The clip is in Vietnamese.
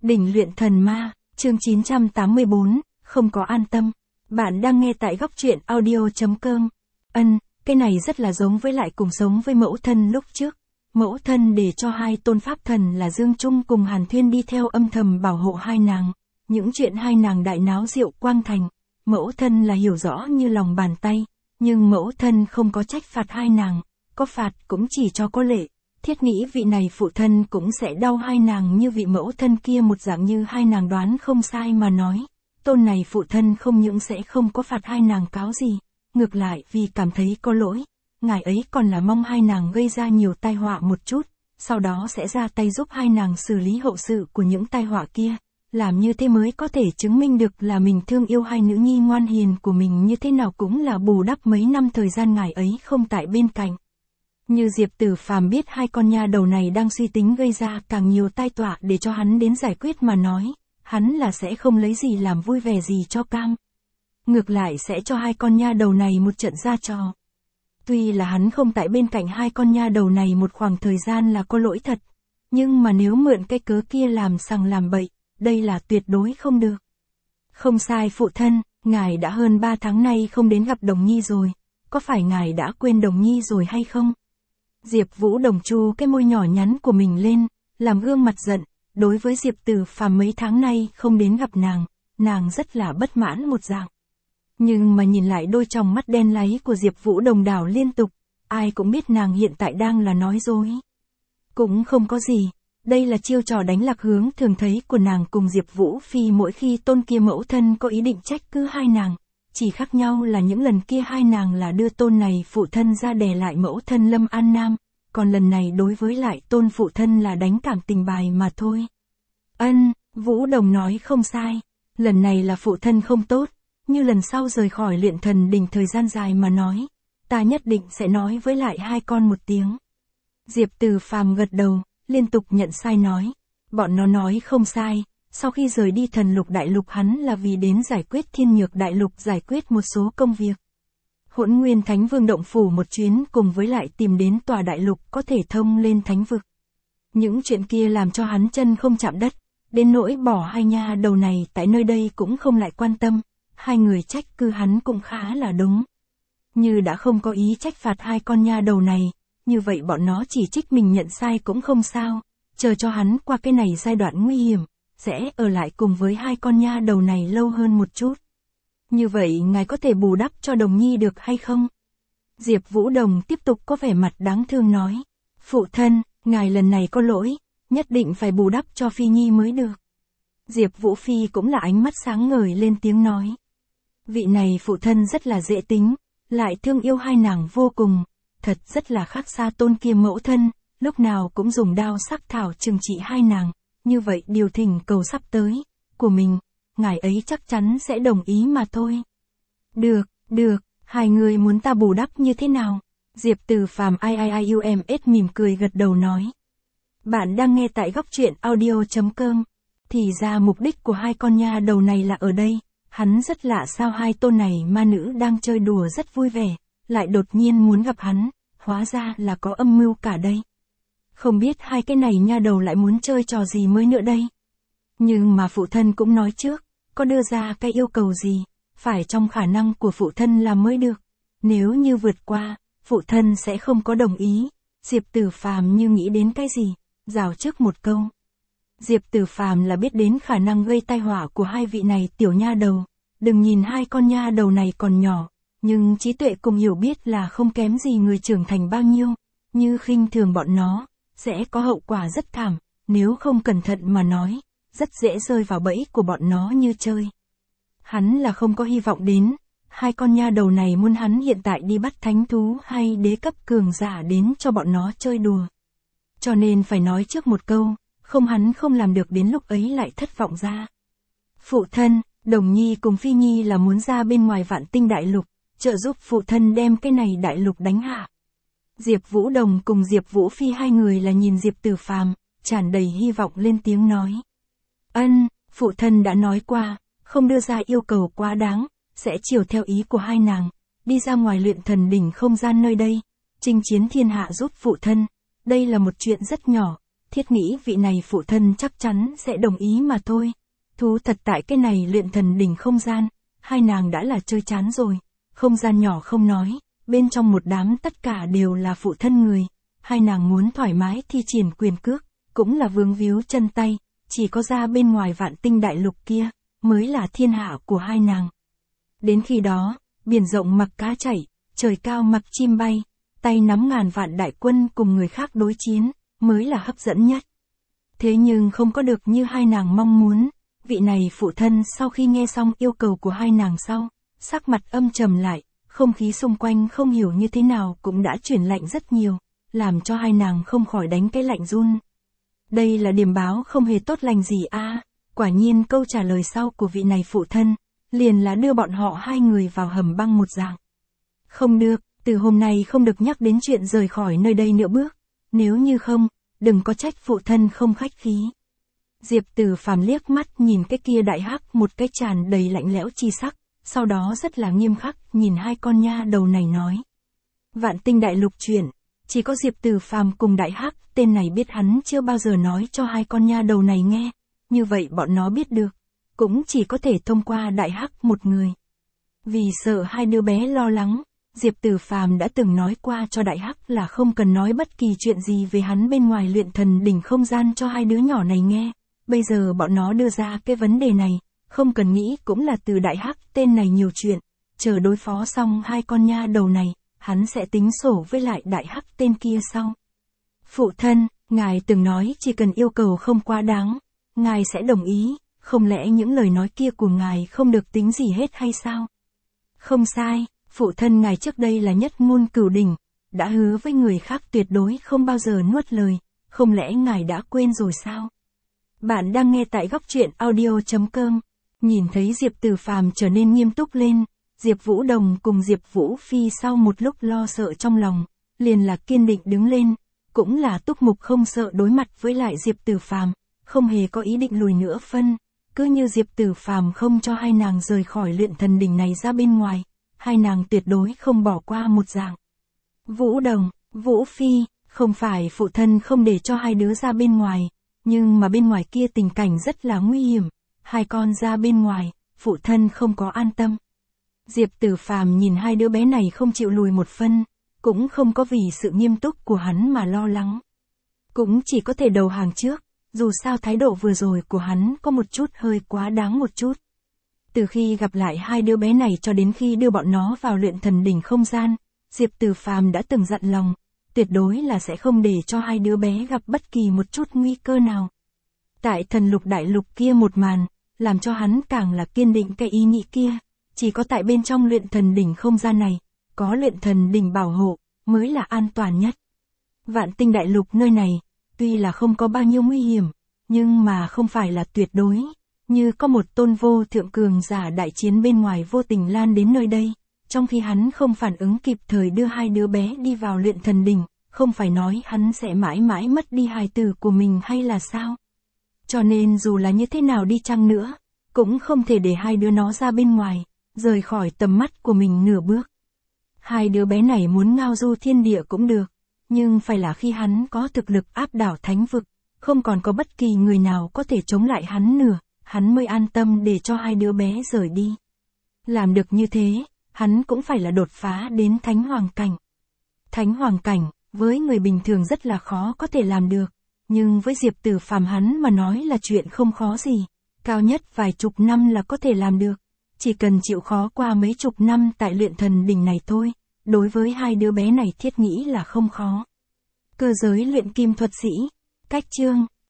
Đỉnh luyện thần ma, chương 984, không có an tâm. Bạn đang nghe tại góc truyện audio.com. Cái này rất là giống với lại cùng sống với mẫu thân lúc trước. Mẫu thân để cho hai tôn pháp thần là Dương Trung cùng Hàn Thuyên đi theo âm thầm bảo hộ hai nàng. Những chuyện hai nàng đại náo Diệu Quang Thành, mẫu thân là hiểu rõ như lòng bàn tay. Nhưng mẫu thân không có trách phạt hai nàng, có phạt cũng chỉ cho có lệ. Thiết nghĩ vị này phụ thân cũng sẽ đau hai nàng như vị mẫu thân kia một dạng như hai nàng đoán không sai mà nói. Tôn này phụ thân không những sẽ không có phạt hai nàng cáo gì, ngược lại vì cảm thấy có lỗi, ngài ấy còn là mong hai nàng gây ra nhiều tai họa một chút, sau đó sẽ ra tay giúp hai nàng xử lý hậu sự của những tai họa kia. Làm như thế mới có thể chứng minh được là mình thương yêu hai nữ nhi ngoan hiền của mình như thế nào cũng là bù đắp mấy năm thời gian ngài ấy không tại bên cạnh. Như Diệp Tử Phàm biết hai con nha đầu này đang suy tính gây ra càng nhiều tai họa để cho hắn đến giải quyết mà nói, hắn là sẽ không lấy gì làm vui vẻ gì cho cam. Ngược lại sẽ cho hai con nha đầu này một trận ra trò. Tuy là hắn không tại bên cạnh hai con nha đầu này một khoảng thời gian là có lỗi thật, nhưng mà nếu mượn cái cớ kia làm sằng làm bậy, đây là tuyệt đối không được. Không sai phụ thân, ngài đã hơn 3 tháng nay không đến gặp Đồng Nhi rồi, có phải ngài đã quên Đồng Nhi rồi hay không? Diệp Vũ Đồng chu cái môi nhỏ nhắn của mình lên, làm gương mặt giận, đối với Diệp Tử Phàm mấy tháng nay không đến gặp nàng rất là bất mãn một dạng. Nhưng mà nhìn lại đôi tròng mắt đen láy của Diệp Vũ Đồng đảo liên tục, ai cũng biết nàng hiện tại đang là nói dối. Cũng không có gì, đây là chiêu trò đánh lạc hướng thường thấy của nàng cùng Diệp Vũ Phi mỗi khi tôn kia mẫu thân có ý định trách cứ hai nàng. Chỉ khác nhau là những lần kia hai nàng là đưa tôn này phụ thân ra đè lại mẫu thân Lâm An Nam, còn lần này đối với lại tôn phụ thân là đánh cảm tình bài mà thôi. Vũ Đồng nói không sai, lần này là phụ thân không tốt, như lần sau rời khỏi luyện thần đỉnh thời gian dài mà nói, ta nhất định sẽ nói với lại hai con một tiếng. Diệp Tử Phàm gật đầu, liên tục nhận sai nói, bọn nó nói không sai. Sau khi rời đi Thần Lục Đại Lục hắn là vì đến giải quyết Thiên Nhược Đại Lục, giải quyết một số công việc. Hỗn Nguyên Thánh Vương động phủ một chuyến cùng với lại tìm đến tòa đại lục có thể thông lên thánh vực. Những chuyện kia làm cho hắn chân không chạm đất, đến nỗi bỏ hai nha đầu này tại nơi đây cũng không lại quan tâm, hai người trách cứ hắn cũng khá là đúng. Như đã không có ý trách phạt hai con nha đầu này, như vậy bọn nó chỉ trích mình nhận sai cũng không sao, chờ cho hắn qua cái này giai đoạn nguy hiểm. Sẽ ở lại cùng với hai con nha đầu này lâu hơn một chút. Như vậy ngài có thể bù đắp cho Đồng Nhi được hay không? Diệp Vũ Đồng tiếp tục có vẻ mặt đáng thương nói. Phụ thân, ngài lần này có lỗi, nhất định phải bù đắp cho Phi Nhi mới được. Diệp Vũ Phi cũng là ánh mắt sáng ngời lên tiếng nói. Vị này phụ thân rất là dễ tính, lại thương yêu hai nàng vô cùng, thật rất là khác xa tôn kia mẫu thân, lúc nào cũng dùng đao sắc thảo trừng trị hai nàng. Như vậy điều thỉnh cầu sắp tới, của mình, ngài ấy chắc chắn sẽ đồng ý mà thôi. Được, hai người muốn ta bù đắp như thế nào? Diệp Tử Phàm IIIUMS mỉm cười gật đầu nói. Bạn đang nghe tại góc truyện audio.com. Thì ra mục đích của hai con nha đầu này là ở đây, hắn rất lạ sao hai tôn này ma nữ đang chơi đùa rất vui vẻ, lại đột nhiên muốn gặp hắn, hóa ra là có âm mưu cả đây. Không biết hai cái này nha đầu lại muốn chơi trò gì mới nữa đây. Nhưng mà phụ thân cũng nói trước, có đưa ra cái yêu cầu gì, phải trong khả năng của phụ thân làm mới được. Nếu như vượt qua, phụ thân sẽ không có đồng ý. Diệp Tử Phàm như nghĩ đến cái gì, rào trước một câu. Diệp Tử Phàm là biết đến khả năng gây tai họa của hai vị này tiểu nha đầu. Đừng nhìn hai con nha đầu này còn nhỏ, nhưng trí tuệ cùng hiểu biết là không kém gì người trưởng thành bao nhiêu. Như khinh thường bọn nó, sẽ có hậu quả rất thảm, nếu không cẩn thận mà nói, rất dễ rơi vào bẫy của bọn nó như chơi. Hắn là không có hy vọng đến, hai con nha đầu này muốn hắn hiện tại đi bắt thánh thú hay đế cấp cường giả đến cho bọn nó chơi đùa. Cho nên phải nói trước một câu, không hắn không làm được đến lúc ấy lại thất vọng ra. Phụ thân, Đồng Nhi cùng Phi Nhi là muốn ra bên ngoài Vạn Tinh Đại Lục, trợ giúp phụ thân đem cái này đại lục đánh hạ. Diệp Vũ Đồng cùng Diệp Vũ Phi hai người là nhìn Diệp Tử Phàm, tràn đầy hy vọng lên tiếng nói. Phụ thân đã nói qua, không đưa ra yêu cầu quá đáng, sẽ chiều theo ý của hai nàng, đi ra ngoài luyện thần đỉnh không gian nơi đây, chinh chiến thiên hạ giúp phụ thân, đây là một chuyện rất nhỏ, thiết nghĩ vị này phụ thân chắc chắn sẽ đồng ý mà thôi. Thú thật tại cái này luyện thần đỉnh không gian, hai nàng đã là chơi chán rồi. Không gian nhỏ không nói, bên trong một đám tất cả đều là phụ thân người. Hai nàng muốn thoải mái thi triển quyền cước, cũng là vướng víu chân tay, chỉ có ra bên ngoài vạn tinh đại lục kia, mới là thiên hạ của hai nàng. Đến khi đó, biển rộng mặc cá chảy, trời cao mặc chim bay, tay nắm ngàn vạn đại quân cùng người khác đối chiến, mới là hấp dẫn nhất. Thế nhưng không có được như hai nàng mong muốn, vị này phụ thân sau khi nghe xong yêu cầu của hai nàng sau, sắc mặt âm trầm lại, không khí xung quanh không hiểu như thế nào cũng đã chuyển lạnh rất nhiều, làm cho hai nàng không khỏi đánh cái lạnh run. Đây là điểm báo không hề tốt lành gì a. Quả nhiên câu trả lời sau của vị này phụ thân, liền là đưa bọn họ hai người vào hầm băng một dạng. Không được, từ hôm nay không được nhắc đến chuyện rời khỏi nơi đây nữa bước, nếu như không, đừng có trách phụ thân không khách khí. Diệp Tử Phàm liếc mắt nhìn cái kia đại hắc một cái tràn đầy lạnh lẽo chi sắc, sau đó rất là nghiêm khắc nhìn hai con nha đầu này nói. Vạn tinh đại lục chuyện, chỉ có Diệp Tử Phàm cùng đại hắc tên này biết, hắn chưa bao giờ nói cho hai con nha đầu này nghe, như vậy bọn nó biết được, cũng chỉ có thể thông qua đại hắc một người. Vì sợ hai đứa bé lo lắng, Diệp Tử Phàm đã từng nói qua cho đại hắc là không cần nói bất kỳ chuyện gì về hắn bên ngoài luyện thần đỉnh không gian cho hai đứa nhỏ này nghe. Bây giờ bọn nó đưa ra cái vấn đề này, không cần nghĩ cũng là từ đại hắc tên này nhiều chuyện, chờ đối phó xong hai con nha đầu này, hắn sẽ tính sổ với lại đại hắc tên kia sau. Phụ thân, ngài từng nói chỉ cần yêu cầu không quá đáng, ngài sẽ đồng ý, không lẽ những lời nói kia của ngài không được tính gì hết hay sao? Không sai, phụ thân ngài trước đây là nhất ngôn cửu đỉnh, đã hứa với người khác tuyệt đối không bao giờ nuốt lời, không lẽ ngài đã quên rồi sao? Bạn đang nghe tại góc truyện audio.com. Nhìn thấy Diệp Tử Phàm trở nên nghiêm túc lên, Diệp Vũ Đồng cùng Diệp Vũ Phi sau một lúc lo sợ trong lòng, liền là kiên định đứng lên, cũng là túc mục không sợ đối mặt với lại Diệp Tử Phàm, không hề có ý định lùi nữa phân, cứ như Diệp Tử Phàm không cho hai nàng rời khỏi luyện thần đỉnh này ra bên ngoài, hai nàng tuyệt đối không bỏ qua một dạng. Vũ Đồng, Vũ Phi, không phải phụ thân không để cho hai đứa ra bên ngoài, nhưng mà bên ngoài kia tình cảnh rất là nguy hiểm, hai con ra bên ngoài, phụ thân không có an tâm. Diệp Tử Phàm nhìn hai đứa bé này không chịu lùi một phân, cũng không có vì sự nghiêm túc của hắn mà lo lắng. Cũng chỉ có thể đầu hàng trước, dù sao thái độ vừa rồi của hắn có một chút hơi quá đáng một chút. Từ khi gặp lại hai đứa bé này cho đến khi đưa bọn nó vào luyện thần đỉnh không gian, Diệp Tử Phàm đã từng dặn lòng, tuyệt đối là sẽ không để cho hai đứa bé gặp bất kỳ một chút nguy cơ nào. Tại thần lục đại lục kia một màn, làm cho hắn càng là kiên định cái ý nghĩ kia, chỉ có tại bên trong luyện thần đỉnh không gian này, có luyện thần đỉnh bảo hộ, mới là an toàn nhất. Vạn tinh đại lục nơi này, tuy là không có bao nhiêu nguy hiểm, nhưng mà không phải là tuyệt đối, như có một tôn vô thượng cường giả đại chiến bên ngoài vô tình lan đến nơi đây, trong khi hắn không phản ứng kịp thời đưa hai đứa bé đi vào luyện thần đỉnh, không phải nói hắn sẽ mãi mãi mất đi hài tử của mình hay là sao? Cho nên dù là như thế nào đi chăng nữa, cũng không thể để hai đứa nó ra bên ngoài, rời khỏi tầm mắt của mình nửa bước. Hai đứa bé này muốn ngao du thiên địa cũng được, nhưng phải là khi hắn có thực lực áp đảo thánh vực, không còn có bất kỳ người nào có thể chống lại hắn nữa, hắn mới an tâm để cho hai đứa bé rời đi. Làm được như thế, hắn cũng phải là đột phá đến thánh hoàng cảnh. Thánh hoàng cảnh, với người bình thường rất là khó có thể làm được, nhưng với Diệp Tử Phàm hắn mà nói là chuyện không khó gì, cao nhất vài chục năm là có thể làm được, chỉ cần chịu khó qua mấy chục năm tại luyện thần đỉnh này thôi, đối với hai đứa bé này thiết nghĩ là không khó. Cơ giới luyện kim thuật sĩ, cách chương